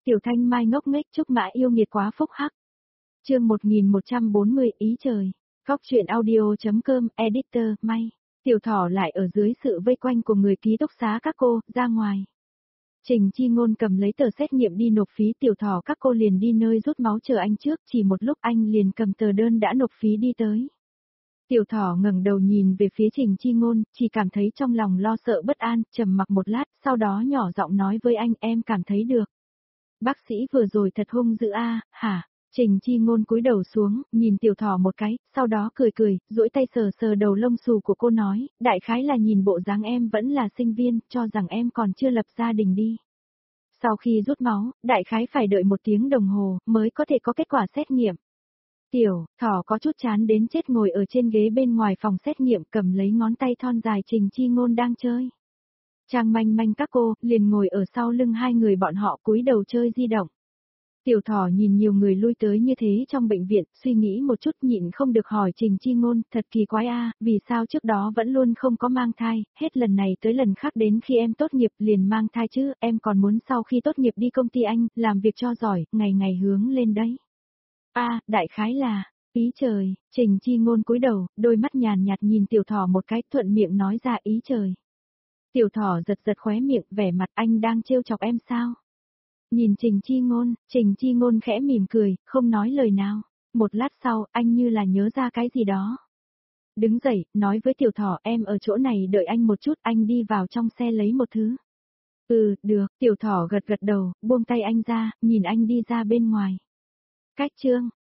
Tiểu Thanh Mai ngốc nghếch chúc mã yêu nghiệt quá phúc hắc. Chương 1140 ý trời. Góc truyện audio.com editor May. Tiểu Thỏ lại ở dưới sự vây quanh của người ký túc xá các cô, ra ngoài. Trình Chi Ngôn cầm lấy tờ xét nghiệm đi nộp phí, Tiểu Thỏ các cô liền đi nơi rút máu chờ anh trước, chỉ một lúc anh liền cầm tờ đơn đã nộp phí đi tới. Tiểu Thỏ ngẩng đầu nhìn về phía Trình Chi Ngôn, chỉ cảm thấy trong lòng lo sợ bất an, trầm mặc một lát, sau đó nhỏ giọng nói với anh, em cảm thấy được. Bác sĩ vừa rồi thật hung dữ a, hả? Trình Chi Ngôn cúi đầu xuống, nhìn Tiểu Thỏ một cái, sau đó cười, duỗi tay sờ sờ đầu lông xù của cô nói, đại khái là nhìn bộ dáng em vẫn là sinh viên, cho rằng em còn chưa lập gia đình đi. Sau khi rút máu, đại khái phải đợi 1 tiếng đồng hồ, mới có thể có kết quả xét nghiệm. Tiểu Thỏ có chút chán đến chết ngồi ở trên ghế bên ngoài phòng xét nghiệm cầm lấy ngón tay thon dài Trình Chi Ngôn đang chơi. Trang Manh Manh các cô, liền ngồi ở sau lưng hai người bọn họ cúi đầu chơi di động. Tiểu Thỏ nhìn nhiều người lui tới như thế trong bệnh viện, suy nghĩ một chút nhịn không được hỏi Trình Chi Ngôn, thật kỳ quái a, vì sao trước đó vẫn luôn không có mang thai, hết lần này tới lần khác đến khi em tốt nghiệp liền mang thai chứ, em còn muốn sau khi tốt nghiệp đi công ty anh, làm việc cho giỏi, ngày ngày hướng lên đấy. Đại khái là, ý trời, Trình Chi Ngôn cúi đầu, đôi mắt nhàn nhạt nhìn Tiểu Thỏ một cái thuận miệng nói ra ý trời. Tiểu Thỏ giật khóe miệng, vẻ mặt anh đang trêu chọc em sao? Nhìn Trình Chi Ngôn khẽ mỉm cười, không nói lời nào. Một lát sau, anh như là nhớ ra cái gì đó. Đứng dậy, nói với Tiểu Thỏ em ở chỗ này đợi anh một chút, anh đi vào trong xe lấy một thứ. Được, Tiểu Thỏ gật đầu, buông tay anh ra, nhìn anh đi ra bên ngoài. Cách chương